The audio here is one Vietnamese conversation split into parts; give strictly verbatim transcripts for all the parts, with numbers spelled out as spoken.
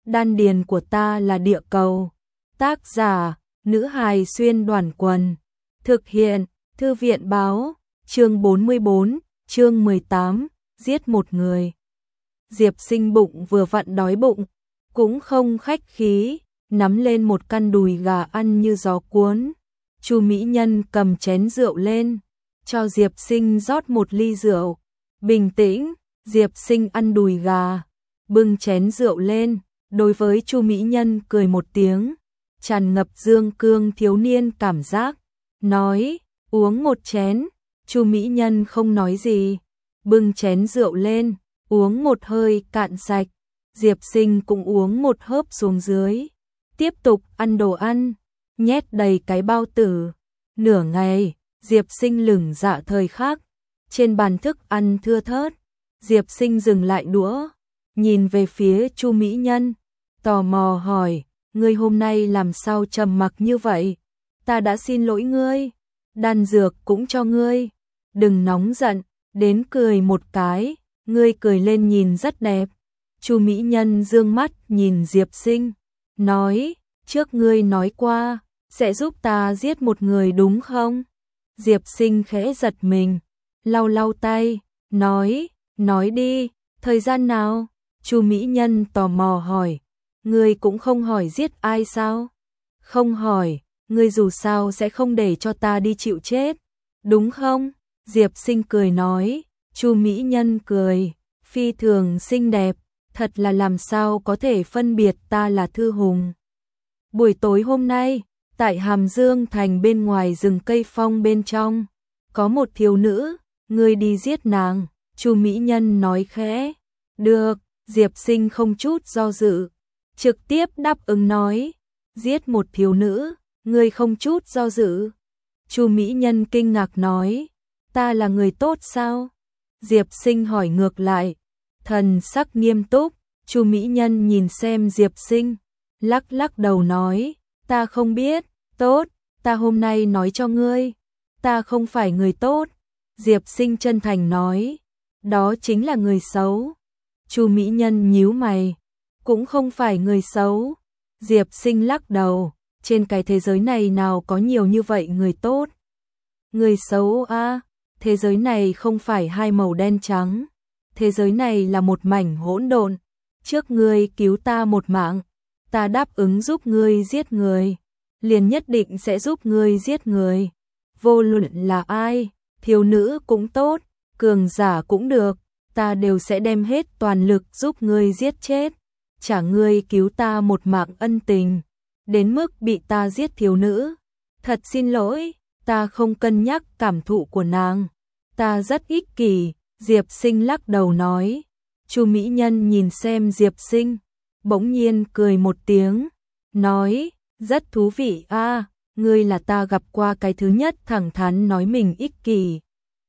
đan điền của ta là địa cầu. Tác giả, nữ hài xuyên đoàn quần. Thực hiện, thư viện báo, chương bốn mươi bốn, chương mười tám, giết một người. Diệp Sinh bụng vừa vặn đói bụng, cũng không khách khí, nắm lên một căn đùi gà ăn như gió cuốn. Chu mỹ nhân cầm chén rượu lên, cho Diệp Sinh rót một ly rượu. Bình tĩnh, Diệp Sinh ăn đùi gà, bưng chén rượu lên, đối với Chu mỹ nhân cười một tiếng, tràn ngập dương cương thiếu niên cảm giác, nói, uống một chén. Chu mỹ nhân không nói gì, bưng chén rượu lên, uống một hơi cạn sạch. Diệp Sinh cũng uống một hớp xuống dưới, tiếp tục ăn đồ ăn, nhét đầy cái bao tử. Nửa ngày, Diệp Sinh lửng dạ thời khắc, trên bàn thức ăn thưa thớt. Diệp Sinh dừng lại đũa, nhìn về phía Chu mỹ nhân, tò mò hỏi, ngươi hôm nay làm sao trầm mặc như vậy? Ta đã xin lỗi ngươi, đan dược cũng cho ngươi, đừng nóng giận, đến cười một cái, ngươi cười lên nhìn rất đẹp. Chu mỹ nhân dương mắt nhìn Diệp Sinh, nói, trước ngươi nói qua, sẽ giúp ta giết một người đúng không? Diệp Sinh khẽ giật mình, lau lau tay, nói, nói đi, thời gian nào? Chu mỹ nhân tò mò hỏi, ngươi cũng không hỏi giết ai sao? Không hỏi, ngươi dù sao sẽ không để cho ta đi chịu chết, đúng không? Diệp Sinh cười nói. Chu mỹ nhân cười, phi thường xinh đẹp, thật là làm sao có thể phân biệt ta là Thư Hùng. Buổi tối hôm nay, tại Hàm Dương thành bên ngoài rừng cây phong bên trong, có một thiếu nữ, ngươi đi giết nàng. Chu mỹ nhân nói khẽ, được. Diệp Sinh không chút do dự, trực tiếp đáp ứng nói, giết một thiếu nữ, ngươi không chút do dự. Chu mỹ nhân kinh ngạc nói, ta là người tốt sao? Diệp Sinh hỏi ngược lại, thần sắc nghiêm túc. Chu mỹ nhân nhìn xem Diệp Sinh, lắc lắc đầu nói, ta không biết. Tốt, ta hôm nay nói cho ngươi, ta không phải người tốt. Diệp Sinh chân thành nói, đó chính là người xấu. Chu mỹ nhân nhíu mày, cũng không phải người xấu. Diệp Sinh lắc đầu, trên cái thế giới này nào có nhiều như vậy người tốt. Người xấu a, à, thế giới này không phải hai màu đen trắng, thế giới này là một mảnh hỗn độn. Trước ngươi cứu ta một mạng, ta đáp ứng giúp ngươi giết người, liền nhất định sẽ giúp ngươi giết người. Vô luận là ai, thiếu nữ cũng tốt, cường giả cũng được, ta đều sẽ đem hết toàn lực giúp ngươi giết chết, trả ngươi cứu ta một mạng ân tình. Đến mức bị ta giết thiếu nữ, thật xin lỗi, ta không cân nhắc cảm thụ của nàng, ta rất ích kỷ. Diệp Sinh lắc đầu nói. Chu mỹ nhân nhìn xem Diệp Sinh, bỗng nhiên cười một tiếng, nói, rất thú vị a, à, ngươi là ta gặp qua cái thứ nhất thẳng thắn nói mình ích kỷ.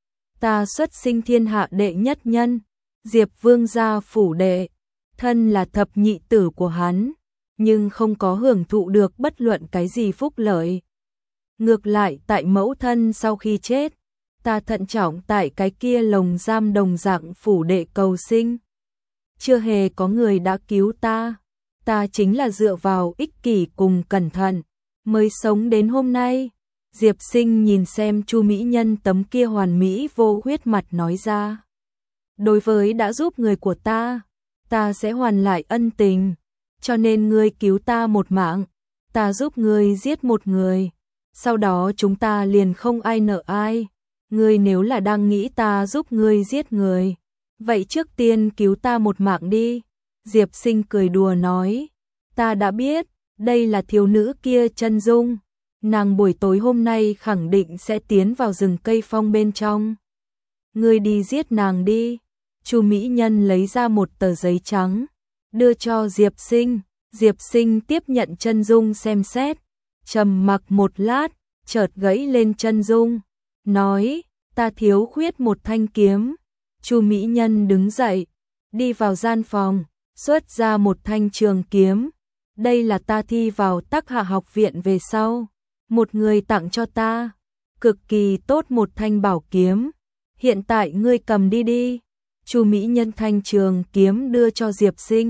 Ta xuất sinh thiên hạ đệ nhất nhân, Diệp Vương gia phủ đệ, thân là thập nhị tử của hắn, nhưng không có hưởng thụ được bất luận cái gì phúc lợi. Ngược lại tại mẫu thân sau khi chết, ta thận trọng tại cái kia lồng giam đồng dạng phủ đệ cầu sinh. Chưa hề có người đã cứu ta, ta chính là dựa vào ích kỷ cùng cẩn thận, mới sống đến hôm nay. Diệp Sinh nhìn xem Chu mỹ nhân tấm kia hoàn mỹ vô huyết mặt nói ra. Đối với đã giúp người của ta, ta sẽ hoàn lại ân tình, cho nên ngươi cứu ta một mạng, ta giúp ngươi giết một người, sau đó chúng ta liền không ai nợ ai. Ngươi nếu là đang nghĩ ta giúp ngươi giết người, vậy trước tiên cứu ta một mạng đi. Diệp Sinh cười đùa nói, ta đã biết, đây là thiếu nữ kia chân dung, nàng buổi tối hôm nay khẳng định sẽ tiến vào rừng cây phong bên trong. Ngươi đi giết nàng đi. Chu mỹ nhân lấy ra một tờ giấy trắng, đưa cho Diệp Sinh. Diệp Sinh tiếp nhận chân dung xem xét, trầm mặc một lát, chợt gãy lên chân dung, nói, ta thiếu khuyết một thanh kiếm. Chu mỹ nhân đứng dậy, đi vào gian phòng, xuất ra một thanh trường kiếm. Đây là ta thi vào Tắc Hạ học viện về sau, một người tặng cho ta, cực kỳ tốt một thanh bảo kiếm. Hiện tại ngươi cầm đi đi. Chu mỹ nhân thanh trường kiếm đưa cho Diệp Sinh,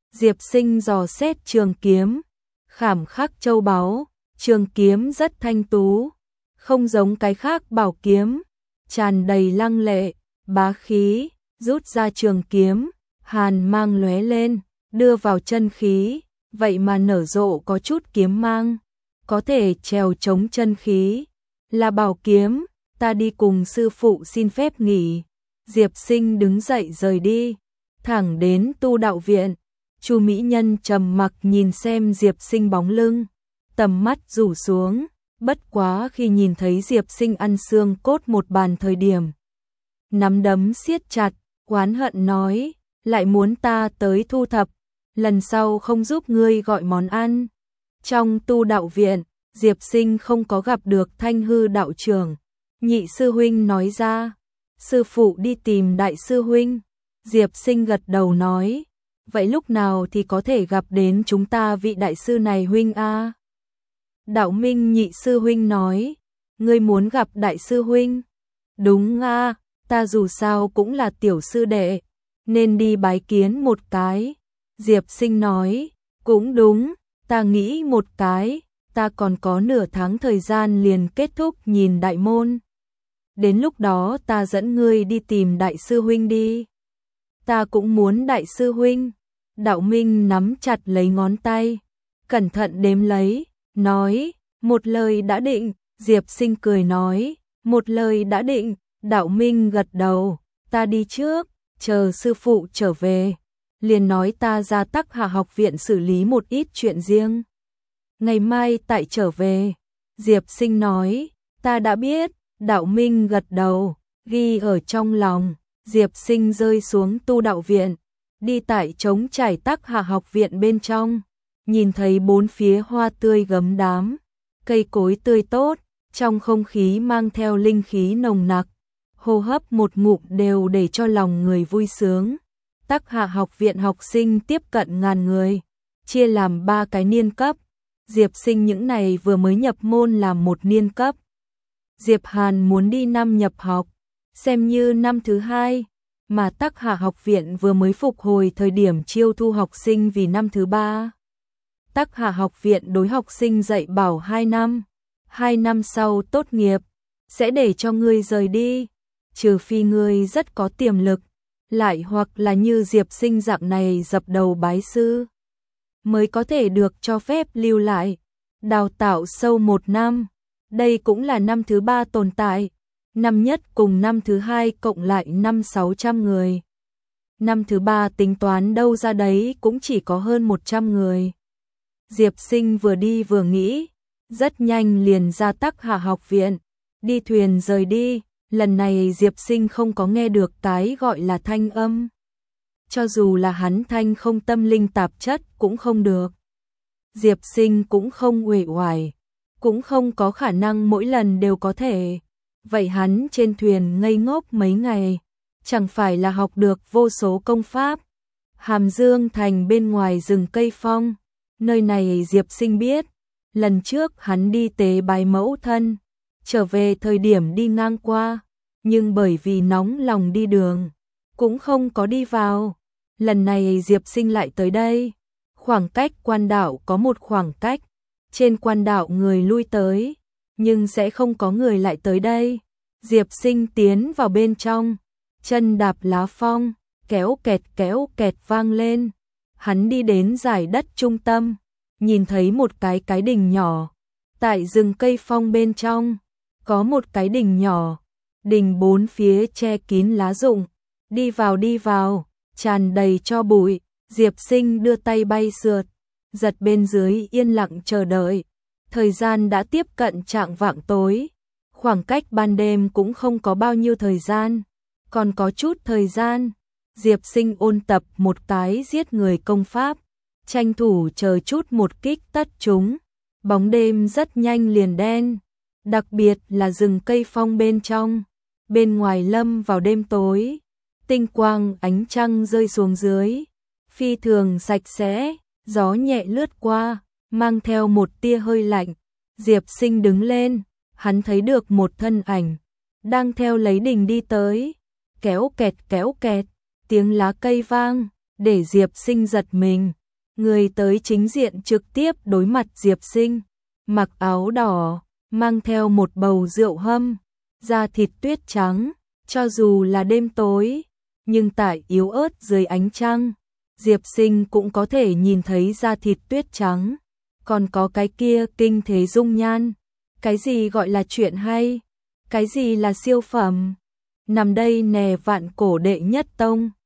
Diệp Sinh dò xét trường kiếm, khảm khắc châu báu, trường kiếm rất thanh tú, không giống cái khác bảo kiếm, tràn đầy lăng lệ, bá khí, rút ra trường kiếm, hàn mang lóe lên, đưa vào chân khí, vậy mà nở rộ có chút kiếm mang, có thể trèo chống chân khí, là bảo kiếm, ta đi cùng sư phụ xin phép nghỉ. Diệp Sinh đứng dậy rời đi, thẳng đến tu đạo viện. Chu mỹ nhân trầm mặc nhìn xem Diệp Sinh bóng lưng, tầm mắt rủ xuống, bất quá khi nhìn thấy Diệp Sinh ăn xương cốt một bàn thời điểm. Nắm đấm siết chặt, oán hận nói, lại muốn ta tới thu thập, lần sau không giúp ngươi gọi món ăn. Trong tu đạo viện, Diệp Sinh không có gặp được Thanh Hư đạo trưởng. Nhị sư huynh nói ra, sư phụ đi tìm đại sư huynh. Diệp Sinh gật đầu nói, vậy lúc nào thì có thể gặp đến chúng ta vị đại sư này huynh a? Đạo Minh nhị sư huynh nói, ngươi muốn gặp đại sư huynh? Đúng a, ta dù sao cũng là tiểu sư đệ, nên đi bái kiến một cái. Diệp Sinh nói, cũng đúng, ta nghĩ một cái, ta còn có nửa tháng thời gian liền kết thúc nhìn đại môn. Đến lúc đó ta dẫn ngươi đi tìm đại sư huynh đi. Ta cũng muốn đại sư huynh. Đạo Minh nắm chặt lấy ngón tay, cẩn thận đếm lấy, nói, một lời đã định. Diệp Sinh cười nói, một lời đã định. Đạo Minh gật đầu, ta đi trước, chờ sư phụ trở về, liền nói ta ra Tắc Hà học viện xử lý một ít chuyện riêng. Ngày mai tại trở về. Diệp Sinh nói, ta đã biết. Đạo Minh gật đầu, ghi ở trong lòng. Diệp Sinh rơi xuống tu đạo viện, đi tại trống trải Tắc Hà học viện bên trong, nhìn thấy bốn phía hoa tươi gấm đám, cây cối tươi tốt, trong không khí mang theo linh khí nồng nặc, hô hấp một ngụm đều để cho lòng người vui sướng. Tắc Hà học viện học sinh tiếp cận ngàn người, chia làm ba cái niên cấp. Diệp Sinh những này vừa mới nhập môn làm một niên cấp. Diệp Hàn muốn đi năm nhập học, xem như năm thứ hai, mà Tắc Hà học viện vừa mới phục hồi thời điểm chiêu thu học sinh vì năm thứ ba. Tắc Hà học viện đối học sinh dạy bảo hai năm, hai năm sau tốt nghiệp, sẽ để cho ngươi rời đi, trừ phi ngươi rất có tiềm lực, lại hoặc là như Diệp Sinh dạng này dập đầu bái sư, mới có thể được cho phép lưu lại, đào tạo sâu một năm. Đây cũng là năm thứ ba tồn tại, năm nhất cùng năm thứ hai cộng lại năm sáu trăm người. Năm thứ ba tính toán đâu ra đấy cũng chỉ có hơn một trăm người. Diệp Sinh vừa đi vừa nghĩ, rất nhanh liền ra Tắc Hà học viện, đi thuyền rời đi. Lần này Diệp Sinh không có nghe được cái gọi là thanh âm. Cho dù là hắn thanh không tâm linh tạp chất cũng không được. Diệp Sinh cũng không uể oải, cũng không có khả năng mỗi lần đều có thể. Vậy hắn trên thuyền ngây ngốc mấy ngày, chẳng phải là học được vô số công pháp. Hàm Dương thành bên ngoài rừng cây phong, nơi này Diệp Sinh biết, lần trước hắn đi tế bái mẫu thân, trở về thời điểm đi ngang qua, nhưng bởi vì nóng lòng đi đường, cũng không có đi vào. Lần này Diệp Sinh lại tới đây, khoảng cách quan đạo có một khoảng cách, trên quan đạo người lui tới, nhưng sẽ không có người lại tới đây. Diệp Sinh tiến vào bên trong, chân đạp lá phong, kéo kẹt kéo kẹt vang lên. Hắn đi đến dải đất trung tâm, nhìn thấy một cái cái đình nhỏ. Tại rừng cây phong bên trong, có một cái đình nhỏ, đình bốn phía che kín lá rụng. Đi vào đi vào, tràn đầy cho bụi. Diệp Sinh đưa tay bay sượt, giật bên dưới yên lặng chờ đợi. Thời gian đã tiếp cận chạng vạng tối, khoảng cách ban đêm cũng không có bao nhiêu thời gian, còn có chút thời gian. Diệp Sinh ôn tập một cái giết người công pháp, tranh thủ chờ chút một kích tất chúng. Bóng đêm rất nhanh liền đen, đặc biệt là rừng cây phong bên trong, bên ngoài lâm vào đêm tối, tinh quang ánh trăng rơi xuống dưới, phi thường sạch sẽ, gió nhẹ lướt qua, mang theo một tia hơi lạnh. Diệp Sinh đứng lên, hắn thấy được một thân ảnh đang theo lấy đình đi tới, kéo kẹt kéo kẹt, tiếng lá cây vang, để Diệp Sinh giật mình, Người tới chính diện trực tiếp đối mặt Diệp Sinh, mặc áo đỏ, mang theo một bầu rượu hâm, da thịt tuyết trắng, cho dù là đêm tối, nhưng tại yếu ớt dưới ánh trăng, Diệp Sinh cũng có thể nhìn thấy da thịt tuyết trắng, còn có cái kia kinh thế dung nhan, cái gì gọi là chuyện hay, cái gì là siêu phẩm, nằm đây nè vạn cổ đệ nhất tông.